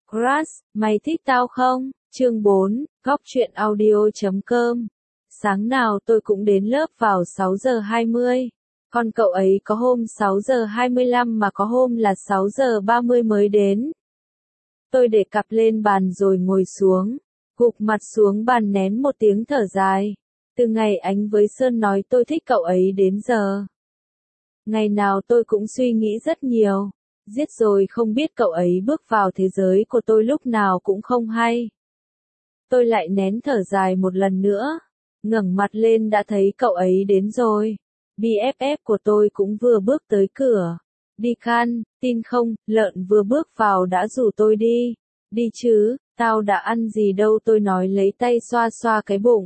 Crush, mày thích tao không? Chương 4, Góc truyện audio.com. Sáng nào tôi cũng đến lớp vào 6 giờ 20. Còn cậu ấy có hôm 6 giờ 25 mà có hôm là 6 giờ 30 mới đến. Tôi để cặp lên bàn rồi ngồi xuống, gục mặt xuống bàn nén một tiếng thở dài. Từ ngày Ánh với Sơn nói tôi thích cậu ấy đến giờ, ngày nào tôi cũng suy nghĩ rất nhiều. Giết rồi không biết cậu ấy bước vào thế giới của tôi lúc nào cũng không hay. Tôi lại nén thở dài một lần nữa, ngẩng mặt lên đã thấy cậu ấy đến rồi. BFF của tôi cũng vừa bước tới cửa. Đi Can, tin không, Lợn vừa bước vào đã rủ tôi đi. Đi chứ, tao đã ăn gì đâu, tôi nói lấy tay xoa xoa cái bụng.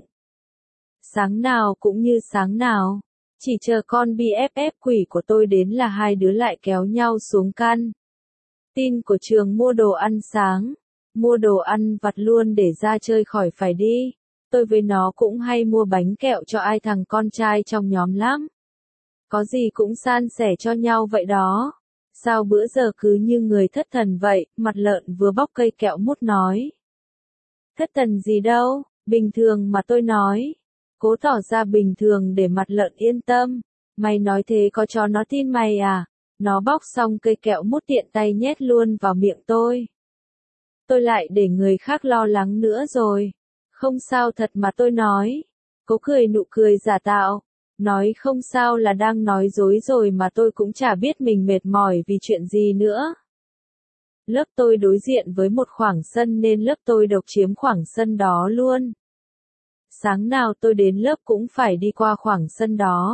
Sáng nào cũng như sáng nào, chỉ chờ con BFF quỷ của tôi đến là hai đứa lại kéo nhau xuống Can tin của trường mua đồ ăn sáng, mua đồ ăn vặt luôn để ra chơi khỏi phải đi. Tôi với nó cũng hay mua bánh kẹo cho ai thằng con trai trong nhóm lắm. Có gì cũng san sẻ cho nhau vậy đó. Sao bữa giờ cứ như người thất thần vậy, Mặt Lợn vừa bóc cây kẹo mút nói. Thất thần gì đâu, bình thường mà tôi nói. Cố tỏ ra bình thường để Mặt Lợn yên tâm. Mày nói thế có cho nó tin mày à? Nó bóc xong cây kẹo mút tiện tay nhét luôn vào miệng tôi. Tôi lại để người khác lo lắng nữa rồi. Không sao thật mà tôi nói. Cố cười nụ cười giả tạo. Nói không sao là đang nói dối rồi mà tôi cũng chả biết mình mệt mỏi vì chuyện gì nữa. Lớp tôi đối diện với một khoảng sân nên lớp tôi độc chiếm khoảng sân đó luôn. Sáng nào tôi đến lớp cũng phải đi qua khoảng sân đó.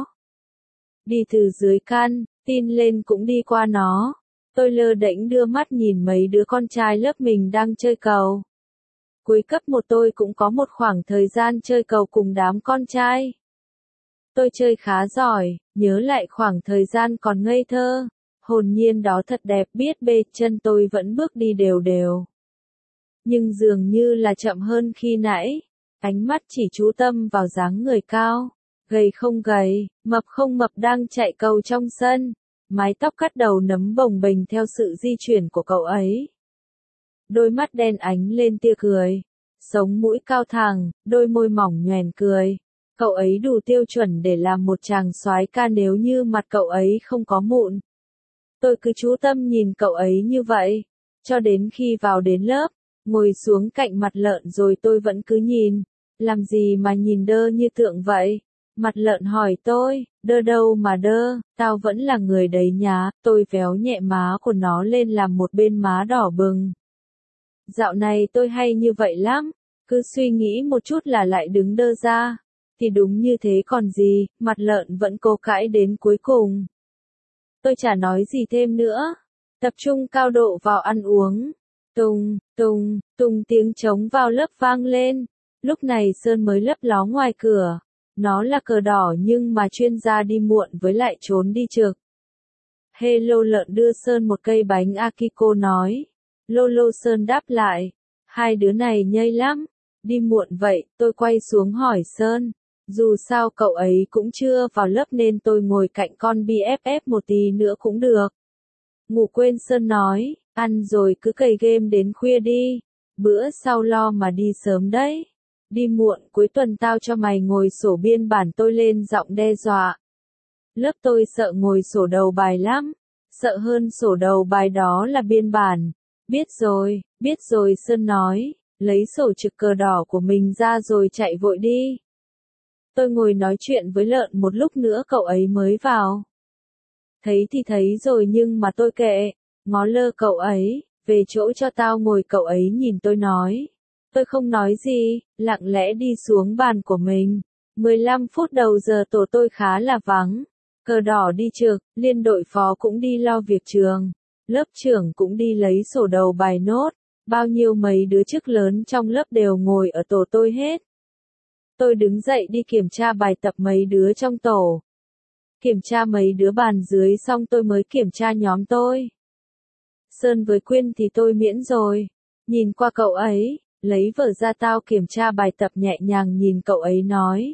Đi từ dưới Can tin lên cũng đi qua nó. Tôi lơ đễnh đưa mắt nhìn mấy đứa con trai lớp mình đang chơi cầu. Cuối cấp 1 tôi cũng có một khoảng thời gian chơi cầu cùng đám con trai. Tôi chơi khá giỏi, nhớ lại khoảng thời gian còn ngây thơ, hồn nhiên đó thật đẹp biết bê, chân tôi vẫn bước đi đều đều. Nhưng dường như là chậm hơn khi nãy, ánh mắt chỉ chú tâm vào dáng người cao, gầy không gầy, mập không mập đang chạy cầu trong sân. Mái tóc cắt đầu nấm bồng bềnh theo sự di chuyển của cậu ấy. Đôi mắt đen ánh lên tia cười. Sống mũi cao thẳng, đôi môi mỏng nhoẻn cười. Cậu ấy đủ tiêu chuẩn để làm một chàng soái ca nếu như mặt cậu ấy không có mụn. Tôi cứ chú tâm nhìn cậu ấy như vậy, cho đến khi vào đến lớp, ngồi xuống cạnh Mặt Lợn rồi tôi vẫn cứ nhìn. Làm gì mà nhìn đơ như tượng vậy? Mặt Lợn hỏi tôi, đơ đâu mà đơ, tao vẫn là người đấy nhá. Tôi véo nhẹ má của nó lên làm một bên má đỏ bừng. Dạo này tôi hay như vậy lắm, cứ suy nghĩ một chút là lại đứng đơ ra. Thì đúng như thế còn gì, Mặt Lợn vẫn cố cãi đến cuối cùng. Tôi chả nói gì thêm nữa, tập trung cao độ vào ăn uống. Tùng, tùng, tùng tiếng trống vào lớp vang lên. Lúc này Sơn mới lấp ló ngoài cửa. Nó là cờ đỏ nhưng mà chuyên gia đi muộn với lại trốn đi trực. Hello Lợn đưa Sơn một cây bánh Akiko nói. Lolo Sơn đáp lại. Hai đứa này nhây lắm. Đi muộn vậy, tôi quay xuống hỏi Sơn. Dù sao cậu ấy cũng chưa vào lớp nên tôi ngồi cạnh con BFF một tí nữa cũng được. Ngủ quên Sơn nói, ăn rồi cứ cày game đến khuya đi. Bữa sau lo mà đi sớm đấy. Đi muộn cuối tuần tao cho mày ngồi sổ biên bản, tôi lên giọng đe dọa. Lớp tôi sợ ngồi sổ đầu bài lắm. Sợ hơn sổ đầu bài đó là biên bản. Biết rồi Sơn nói, lấy sổ trực cờ đỏ của mình ra rồi chạy vội đi. Tôi ngồi nói chuyện với Lợn một lúc nữa cậu ấy mới vào. Thấy thì thấy rồi nhưng mà tôi kệ, ngó lơ cậu ấy, về chỗ cho tao ngồi. Cậu ấy nhìn tôi nói. Tôi không nói gì, lặng lẽ đi xuống bàn của mình. 15 phút đầu giờ tổ tôi khá là vắng. Cờ đỏ đi trực, liên đội phó cũng đi lo việc trường. Lớp trưởng cũng đi lấy sổ đầu bài nốt. Bao nhiêu mấy đứa chức lớn trong lớp đều ngồi ở tổ tôi hết. Tôi đứng dậy đi kiểm tra bài tập mấy đứa trong tổ. Kiểm tra mấy đứa bàn dưới xong tôi mới kiểm tra nhóm tôi. Sơn với Quyên thì tôi miễn rồi. Nhìn qua cậu ấy, lấy vở ra tao kiểm tra bài tập nhẹ nhàng nhìn cậu ấy nói.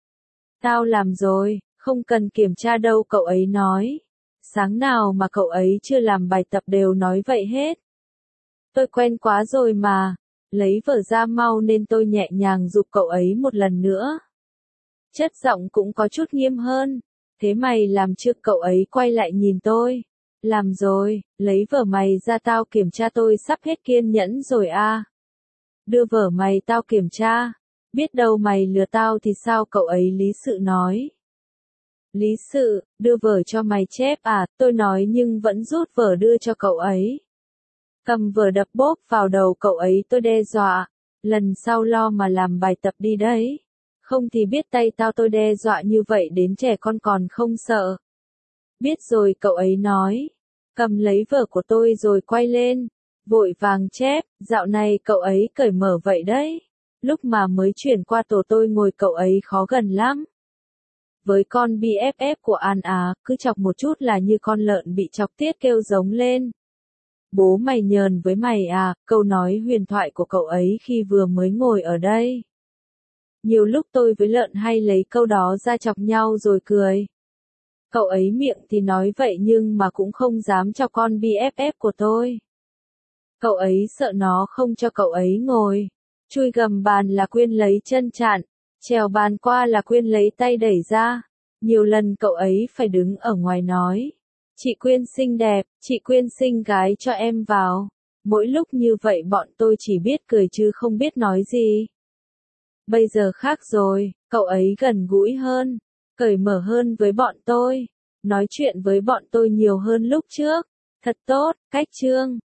Tao làm rồi, không cần kiểm tra đâu cậu ấy nói. Sáng nào mà cậu ấy chưa làm bài tập đều nói vậy hết. Tôi quen quá rồi mà. Lấy vở ra mau nên tôi nhẹ nhàng giục cậu ấy một lần nữa. Chất giọng cũng có chút nghiêm hơn. Thế mày làm chưa? Cậu ấy quay lại nhìn tôi. Làm rồi, lấy vở mày ra tao kiểm tra, tôi sắp hết kiên nhẫn rồi à. Đưa vở mày tao kiểm tra. Biết đâu mày lừa tao thì sao? Cậu ấy lý sự nói. Lý sự, đưa vở cho mày chép à? Tôi nói nhưng vẫn rút vở đưa cho cậu ấy. Cầm vở đập bốp vào đầu cậu ấy, tôi đe dọa. Lần sau lo mà làm bài tập đi đấy. Không thì biết tay tao. Tôi đe dọa như vậy đến trẻ con còn không sợ. Biết rồi, cậu ấy nói. Cầm lấy vở của tôi rồi quay lên. Vội vàng chép, dạo này cậu ấy cởi mở vậy đấy. Lúc mà mới chuyển qua tổ tôi ngồi cậu ấy khó gần lắm. Với con BFF của An Á, cứ chọc một chút là như con lợn bị chọc tiết kêu giống lên. Bố mày nhờn với mày à? Câu nói huyền thoại của cậu ấy khi vừa mới ngồi ở đây. Nhiều lúc tôi với lợn hay lấy câu đó ra chọc nhau rồi cười. Cậu ấy miệng thì nói vậy nhưng mà cũng không dám cho con BFF của tôi. Cậu ấy sợ nó không cho cậu ấy ngồi. Chui gầm bàn là Quyên lấy chân chặn, trèo bàn qua là Quyên lấy tay đẩy ra. Nhiều lần cậu ấy phải đứng ở ngoài nói. Chị Quyên xinh đẹp, chị Quyên xinh gái cho em vào. Mỗi lúc như vậy bọn tôi chỉ biết cười chứ không biết nói gì. Bây giờ khác rồi, cậu ấy gần gũi hơn, cởi mở hơn với bọn tôi. Nói chuyện với bọn tôi nhiều hơn lúc trước. Thật tốt, cách chương.